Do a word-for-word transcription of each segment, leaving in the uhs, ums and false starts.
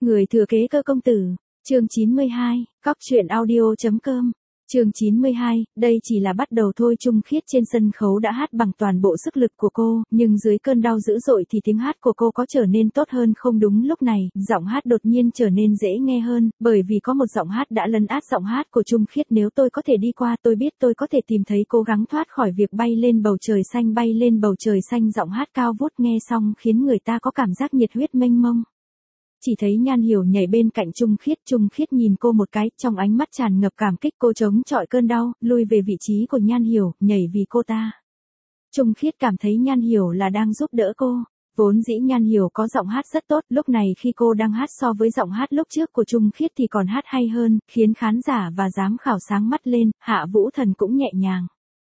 Người thừa kế Cơ công tử, chương chín mươi hai, cóc truyện audio.com. Chương chín mươi hai, đây chỉ là bắt đầu thôi. Trung Khiết trên sân khấu đã hát bằng toàn bộ sức lực của cô, nhưng dưới cơn đau dữ dội thì tiếng hát của cô có trở nên tốt hơn không? Đúng lúc này, giọng hát đột nhiên trở nên dễ nghe hơn, bởi vì có một giọng hát đã lấn át giọng hát của Trung Khiết. Nếu tôi có thể đi qua, tôi biết tôi có thể tìm thấy, cố gắng thoát khỏi việc bay lên bầu trời xanh, bay lên bầu trời xanh. Giọng hát cao vút nghe xong khiến người ta có cảm giác nhiệt huyết mênh mông. Chỉ thấy Nhan Hiểu nhảy bên cạnh Trung Khiết, Trung Khiết nhìn cô một cái, trong ánh mắt tràn ngập cảm kích. Cô chống chọi cơn đau, lui về vị trí của Nhan Hiểu, nhảy vì cô ta. Trung Khiết cảm thấy Nhan Hiểu là đang giúp đỡ cô. Vốn dĩ Nhan Hiểu có giọng hát rất tốt, lúc này khi cô đang hát so với giọng hát lúc trước của Trung Khiết thì còn hát hay hơn, khiến khán giả và giám khảo sáng mắt lên. Hạ Vũ Thần cũng nhẹ nhàng.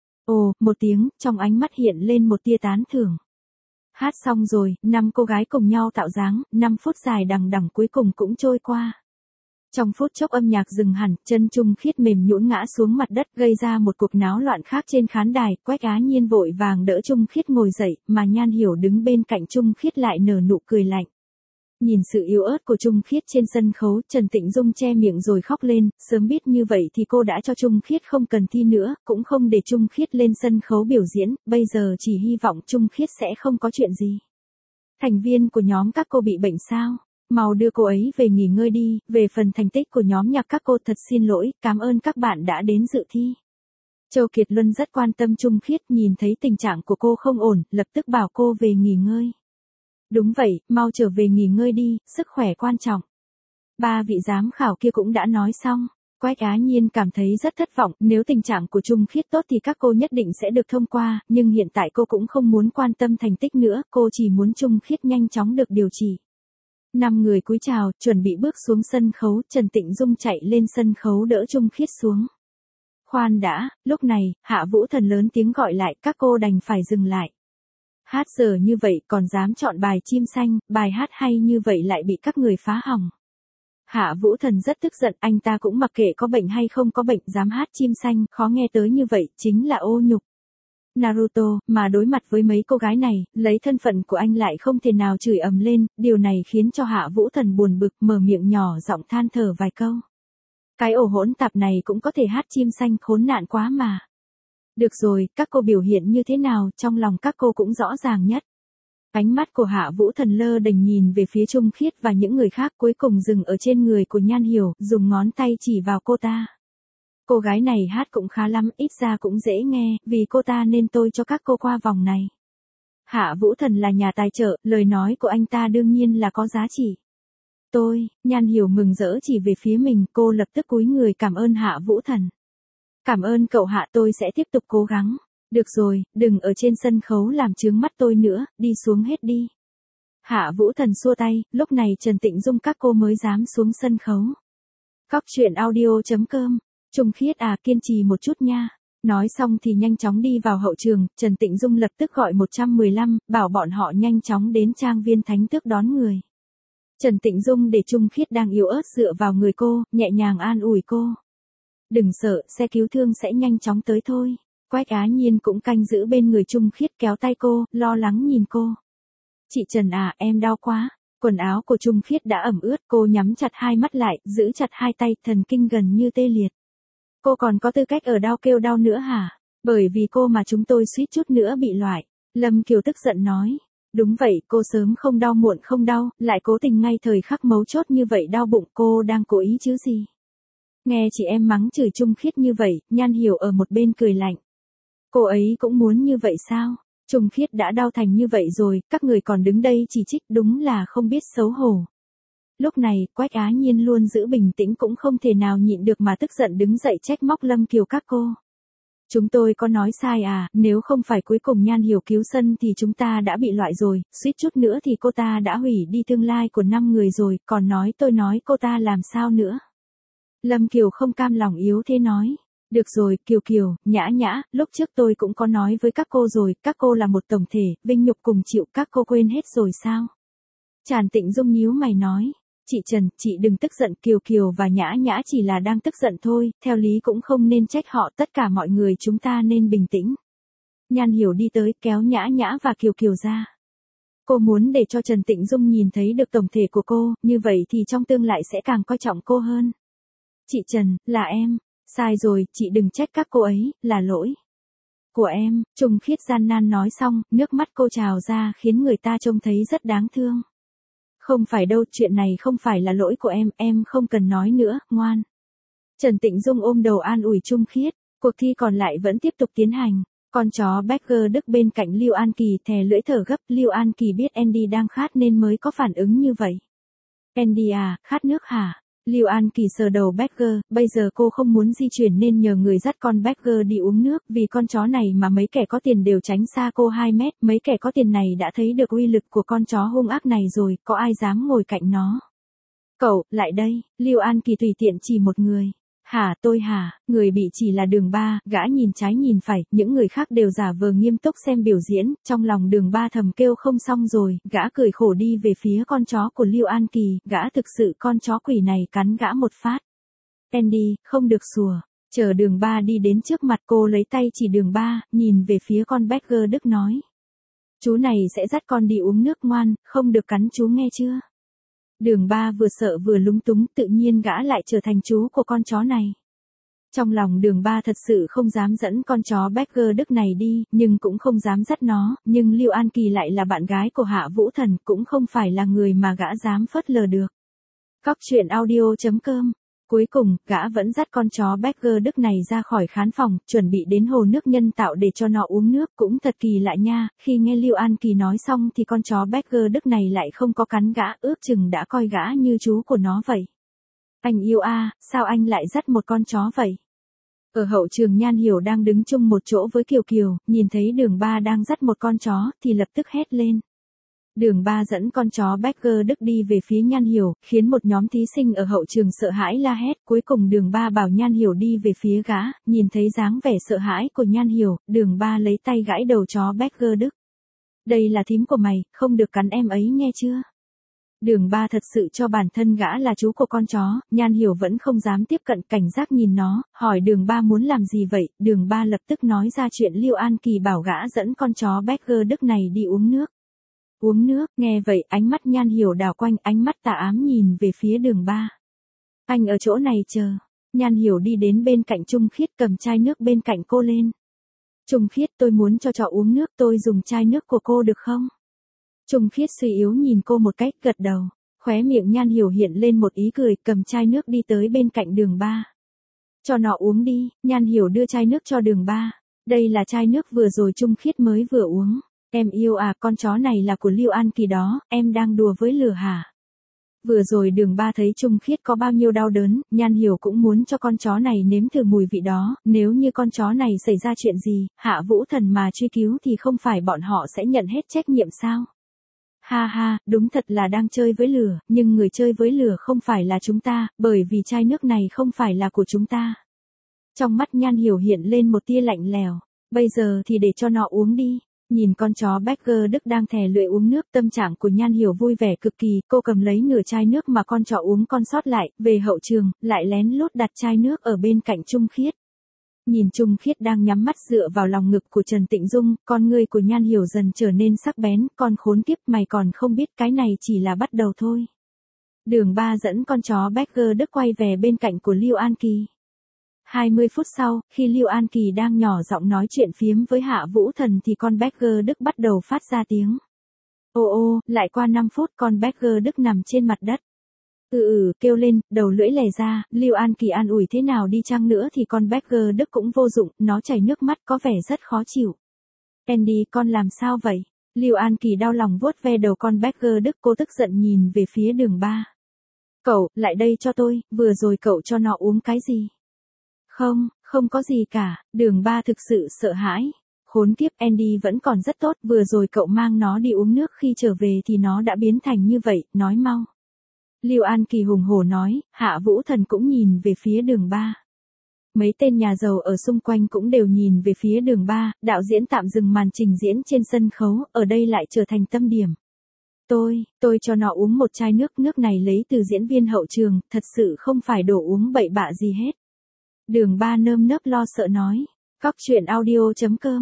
Ồ, một tiếng, trong ánh mắt hiện lên một tia tán thưởng. Hát xong rồi, năm cô gái cùng nhau tạo dáng, năm phút dài đằng đẵng cuối cùng cũng trôi qua. Trong phút chốc âm nhạc dừng hẳn, chân Trung Khiết mềm nhũn ngã xuống mặt đất, gây ra một cuộc náo loạn khác trên khán đài. Quách Á Nhiên vội vàng đỡ Trung Khiết ngồi dậy, mà Nhan Hiểu đứng bên cạnh Trung Khiết lại nở nụ cười lạnh. Nhìn sự yếu ớt của Trung Khiết trên sân khấu, Trần Tịnh Dung che miệng rồi khóc lên. Sớm biết như vậy thì cô đã cho Trung Khiết không cần thi nữa, cũng không để Trung Khiết lên sân khấu biểu diễn, bây giờ chỉ hy vọng Trung Khiết sẽ không có chuyện gì. Thành viên của nhóm các cô bị bệnh sao? Mau đưa cô ấy về nghỉ ngơi đi. Về phần thành tích của nhóm nhạc các cô, thật xin lỗi, cảm ơn các bạn đã đến dự thi. Châu Kiệt Luân rất quan tâm Trung Khiết, nhìn thấy tình trạng của cô không ổn, lập tức bảo cô về nghỉ ngơi. Đúng vậy, mau trở về nghỉ ngơi đi, sức khỏe quan trọng. Ba vị giám khảo kia cũng đã nói xong. Quách Á Nhiên cảm thấy rất thất vọng, nếu tình trạng của Trung Khiết tốt thì các cô nhất định sẽ được thông qua, nhưng hiện tại cô cũng không muốn quan tâm thành tích nữa, cô chỉ muốn Trung Khiết nhanh chóng được điều trị. Năm người cúi chào, chuẩn bị bước xuống sân khấu, Trần Tịnh Dung chạy lên sân khấu đỡ Trung Khiết xuống. Khoan đã, lúc này, Hạ Vũ Thần lớn tiếng gọi lại, các cô đành phải dừng lại. Hát giờ như vậy còn dám chọn bài Chim Xanh, bài hát hay như vậy lại bị các người phá hỏng. Hạ Vũ Thần rất tức giận, anh ta cũng mặc kệ có bệnh hay không có bệnh, dám hát Chim Xanh, khó nghe tới như vậy, chính là ô nhục. Naruto, mà đối mặt với mấy cô gái này, lấy thân phận của anh lại không thể nào chửi ầm lên, điều này khiến cho Hạ Vũ Thần buồn bực, mở miệng nhỏ giọng than thở vài câu. Cái ổ hỗn tạp này cũng có thể hát Chim Xanh, khốn nạn quá mà. Được rồi, các cô biểu hiện như thế nào, trong lòng các cô cũng rõ ràng nhất. Ánh mắt của Hạ Vũ Thần lơ đễnh nhìn về phía Trung Khiết và những người khác, cuối cùng dừng ở trên người của Nhan Hiểu, dùng ngón tay chỉ vào cô ta. Cô gái này hát cũng khá lắm, ít ra cũng dễ nghe, vì cô ta nên tôi cho các cô qua vòng này. Hạ Vũ Thần là nhà tài trợ, lời nói của anh ta đương nhiên là có giá trị. Tôi, Nhan Hiểu mừng rỡ chỉ về phía mình, cô lập tức cúi người cảm ơn Hạ Vũ Thần. Cảm ơn cậu Hạ, tôi sẽ tiếp tục cố gắng. Được rồi, đừng ở trên sân khấu làm chướng mắt tôi nữa, đi xuống hết đi. Hạ Vũ Thần xua tay, lúc này Trần Tịnh Dung các cô mới dám xuống sân khấu. Cóc truyện audio.com. Trung Khiết à, kiên trì một chút nha. Nói xong thì nhanh chóng đi vào hậu trường, Trần Tịnh Dung lập tức gọi một một lăm, bảo bọn họ nhanh chóng đến trang viên Thánh Tước đón người. Trần Tịnh Dung để Trung Khiết đang yếu ớt dựa vào người cô, nhẹ nhàng an ủi cô. Đừng sợ, xe cứu thương sẽ nhanh chóng tới thôi. Quách Á Nhiên cũng canh giữ bên người Trung Khiết, kéo tay cô, lo lắng nhìn cô. Chị Trần à, em đau quá. Quần áo của Trung Khiết đã ẩm ướt, cô nhắm chặt hai mắt lại, giữ chặt hai tay, thần kinh gần như tê liệt. Cô còn có tư cách ở đau kêu đau nữa hả? Bởi vì cô mà chúng tôi suýt chút nữa bị loại. Lâm Kiều tức giận nói. Đúng vậy, cô sớm không đau muộn không đau, lại cố tình ngay thời khắc mấu chốt như vậy đau bụng, cô đang cố ý chứ gì? Nghe chị em mắng chửi Trung Khiết như vậy, Nhan Hiểu ở một bên cười lạnh. Cô ấy cũng muốn như vậy sao? Trung Khiết đã đau thành như vậy rồi, các người còn đứng đây chỉ trích, đúng là không biết xấu hổ. Lúc này, Quách Á Nhiên luôn giữ bình tĩnh cũng không thể nào nhịn được mà tức giận đứng dậy trách móc Lâm Kiều các cô. Chúng tôi có nói sai à, nếu không phải cuối cùng Nhan Hiểu cứu sân thì chúng ta đã bị loại rồi, suýt chút nữa thì cô ta đã hủy đi tương lai của năm người rồi, còn nói tôi nói cô ta làm sao nữa. Lâm Kiều không cam lòng yếu thế nói. Được rồi, Kiều Kiều, Nhã Nhã, lúc trước tôi cũng có nói với các cô rồi, các cô là một tổng thể, vinh nhục cùng chịu, các cô quên hết rồi sao? Tràn Tịnh Dung nhíu mày nói. Chị Trần, chị đừng tức giận, Kiều Kiều và Nhã Nhã chỉ là đang tức giận thôi, theo lý cũng không nên trách họ, tất cả mọi người chúng ta nên bình tĩnh. Nhan Hiểu đi tới, kéo Nhã Nhã và Kiều Kiều ra. Cô muốn để cho Trần Tịnh Dung nhìn thấy được tổng thể của cô, như vậy thì trong tương lai sẽ càng coi trọng cô hơn. Chị Trần, là em. Sai rồi, chị đừng trách các cô ấy, là lỗi của em. Trung Khiết gian nan nói xong, nước mắt cô trào ra khiến người ta trông thấy rất đáng thương. Không phải đâu, chuyện này không phải là lỗi của em, em không cần nói nữa, ngoan. Trần Tịnh Dung ôm đầu an ủi Trung Khiết, cuộc thi còn lại vẫn tiếp tục tiến hành. Con chó Becker Đức bên cạnh Lưu An Kỳ thè lưỡi thở gấp, Lưu An Kỳ biết Andy đang khát nên mới có phản ứng như vậy. Andy à, khát nước hả? Lưu An Kỳ sờ đầu Becker, bây giờ cô không muốn di chuyển nên nhờ người dắt con Becker đi uống nước, vì con chó này mà mấy kẻ có tiền đều tránh xa cô hai mét, mấy kẻ có tiền này đã thấy được uy lực của con chó hung ác này rồi, có ai dám ngồi cạnh nó. Cậu, lại đây, Lưu An Kỳ tùy tiện chỉ một người. Hả, tôi hả, người bị chỉ là Đường Ba, gã nhìn trái nhìn phải, những người khác đều giả vờ nghiêm túc xem biểu diễn, trong lòng Đường Ba thầm kêu không xong rồi, gã cười khổ đi về phía con chó của Lưu An Kỳ, gã thực sự con chó quỷ này cắn gã một phát. Andy, không được sủa, chờ Đường Ba đi đến trước mặt cô lấy tay chỉ Đường Ba, nhìn về phía con Becker Đức nói. Chú này sẽ dắt con đi uống nước ngoan, không được cắn chú nghe chưa? Đường Ba vừa sợ vừa lúng túng, tự nhiên gã lại trở thành chú của con chó này. Trong lòng Đường Ba thật sự không dám dẫn con chó Becker Đức này đi, nhưng cũng không dám dắt nó, nhưng Lưu An Kỳ lại là bạn gái của Hạ Vũ Thần, cũng không phải là người mà gã dám phớt lờ được. Cóc truyện audio chấm com. Cuối cùng, gã vẫn dắt con chó Becker Đức này ra khỏi khán phòng, chuẩn bị đến hồ nước nhân tạo để cho nó uống nước, cũng thật kỳ lạ nha, khi nghe Lưu An Kỳ nói xong thì con chó Becker Đức này lại không có cắn gã, ước chừng đã coi gã như chú của nó vậy. Anh yêu a, sao anh lại dắt một con chó vậy? Ở hậu trường Nhan Hiểu đang đứng chung một chỗ với Kiều Kiều, nhìn thấy Đường Ba đang dắt một con chó, thì lập tức hét lên. Đường Ba dẫn con chó Becker Đức đi về phía Nhan Hiểu, khiến một nhóm thí sinh ở hậu trường sợ hãi la hét, cuối cùng Đường Ba bảo Nhan Hiểu đi về phía gã, nhìn thấy dáng vẻ sợ hãi của Nhan Hiểu, Đường Ba lấy tay gãi đầu chó Becker Đức. Đây là thím của mày, không được cắn em ấy nghe chưa? Đường Ba thật sự cho bản thân gã là chú của con chó, Nhan Hiểu vẫn không dám tiếp cận, cảnh giác nhìn nó, hỏi Đường Ba muốn làm gì vậy, Đường Ba lập tức nói ra chuyện Lưu An Kỳ bảo gã dẫn con chó Becker Đức này đi uống nước. Uống nước, nghe vậy ánh mắt Nhan Hiểu đảo quanh, ánh mắt tà ám nhìn về phía Đường Ba. Anh ở chỗ này chờ. Nhan Hiểu đi đến bên cạnh Trung Khiết cầm chai nước bên cạnh cô lên. Trung Khiết, tôi muốn cho trò uống nước, tôi dùng chai nước của cô được không? Trung Khiết suy yếu nhìn cô một cách, gật đầu. Khóe miệng Nhan Hiểu hiện lên một ý cười, cầm chai nước đi tới bên cạnh Đường Ba. Cho nó uống đi, Nhan Hiểu đưa chai nước cho Đường Ba. Đây là chai nước vừa rồi Trung Khiết mới vừa uống. Em yêu à, con chó này là của Lưu An Kỳ đó, em đang đùa với lửa hả? Vừa rồi Đường Ba thấy Trung Khiết có bao nhiêu đau đớn, Nhan Hiểu cũng muốn cho con chó này nếm thử mùi vị đó, nếu như con chó này xảy ra chuyện gì, Hạ Vũ Thần mà truy cứu thì không phải bọn họ sẽ nhận hết trách nhiệm sao? Ha ha, đúng thật là đang chơi với lửa, nhưng người chơi với lửa không phải là chúng ta, bởi vì chai nước này không phải là của chúng ta. Trong mắt Nhan Hiểu hiện lên một tia lạnh lèo, bây giờ thì để cho nó uống đi. Nhìn con chó Becker Đức đang thè lưỡi uống nước, tâm trạng của Nhan Hiểu vui vẻ cực kỳ, cô cầm lấy nửa chai nước mà con chó uống con sót lại, về hậu trường, lại lén lút đặt chai nước ở bên cạnh Trung Khiết. Nhìn Trung Khiết đang nhắm mắt dựa vào lòng ngực của Trần Tịnh Dung, con ngươi của Nhan Hiểu dần trở nên sắc bén, con khốn kiếp, mày còn không biết cái này chỉ là bắt đầu thôi. Đường Ba dẫn con chó Becker Đức quay về bên cạnh của Lưu An Kỳ. hai mươi phút sau, khi Lưu An Kỳ đang nhỏ giọng nói chuyện phiếm với Hạ Vũ Thần thì con Becker Đức bắt đầu phát ra tiếng. Ô ô, lại qua năm phút con Becker Đức nằm trên mặt đất. Ừ ừ, kêu lên, đầu lưỡi lè ra, Lưu An Kỳ an ủi thế nào đi chăng nữa thì con Becker Đức cũng vô dụng, nó chảy nước mắt có vẻ rất khó chịu. Andy, con làm sao vậy? Lưu An Kỳ đau lòng vuốt ve đầu con Becker Đức, cô tức giận nhìn về phía Đường Ba. Cậu, lại đây cho tôi, vừa rồi cậu cho nó uống cái gì? Không, không có gì cả, Đường Ba thực sự sợ hãi. Khốn kiếp, Andy vẫn còn rất tốt, vừa rồi cậu mang nó đi uống nước khi trở về thì nó đã biến thành như vậy, nói mau. Lưu An Kỳ hùng hổ nói, Hạ Vũ Thần cũng nhìn về phía Đường Ba. Mấy tên nhà giàu ở xung quanh cũng đều nhìn về phía Đường Ba, đạo diễn tạm dừng màn trình diễn trên sân khấu, ở đây lại trở thành tâm điểm. Tôi, tôi cho nó uống một chai nước, nước này lấy từ diễn viên hậu trường, thật sự không phải đồ uống bậy bạ gì hết. Đường Ba nơm nớp lo sợ nói. Cóc truyện audio chấm com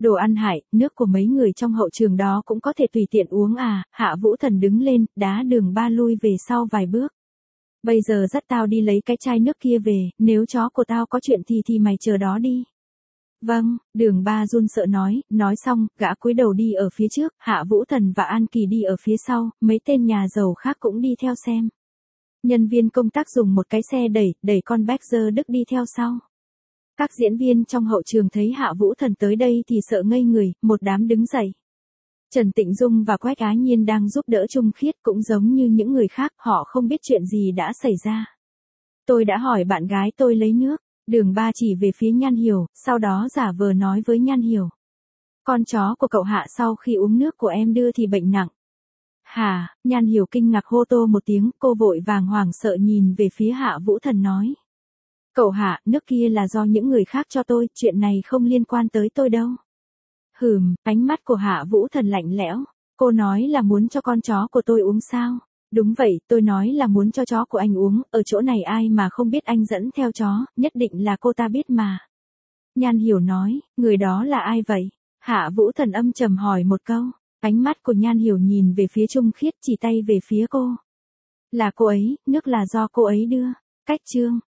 Đồ ăn hại, nước của mấy người trong hậu trường đó cũng có thể tùy tiện uống à, Hạ Vũ Thần đứng lên, đá Đường Ba lui về sau vài bước. Bây giờ dắt tao đi lấy cái chai nước kia về, nếu chó của tao có chuyện thì thì mày chờ đó đi. Vâng, Đường Ba run sợ nói, nói xong, gã cúi đầu đi ở phía trước, Hạ Vũ Thần và An Kỳ đi ở phía sau, mấy tên nhà giàu khác cũng đi theo xem. Nhân viên công tác dùng một cái xe đẩy, đẩy con Baxter Đức đi theo sau. Các diễn viên trong hậu trường thấy Hạ Vũ Thần tới đây thì sợ ngây người, một đám đứng dậy. Trần Tịnh Dung và Quách Á Nhiên đang giúp đỡ Trung Khiết cũng giống như những người khác, họ không biết chuyện gì đã xảy ra. Tôi đã hỏi bạn gái tôi lấy nước, Đường Ba chỉ về phía Nhan Hiểu, sau đó giả vờ nói với Nhan Hiểu. Con chó của cậu Hạ sau khi uống nước của em đưa thì bệnh nặng. Hả, Nhan Hiểu kinh ngạc hô tô một tiếng, cô vội vàng hoảng sợ nhìn về phía Hạ Vũ Thần nói. Cậu Hạ, nước kia là do những người khác cho tôi, chuyện này không liên quan tới tôi đâu. Hừm, ánh mắt của Hạ Vũ Thần lạnh lẽo, cô nói là muốn cho con chó của tôi uống sao? Đúng vậy, tôi nói là muốn cho chó của anh uống, ở chỗ này ai mà không biết anh dẫn theo chó, nhất định là cô ta biết mà. Nhan Hiểu nói, người đó là ai vậy? Hạ Vũ Thần âm trầm hỏi một câu, ánh mắt của Nhan Hiểu nhìn về phía Trung Khiết chỉ tay về phía cô. Là cô ấy, nước là do cô ấy đưa. Cách chương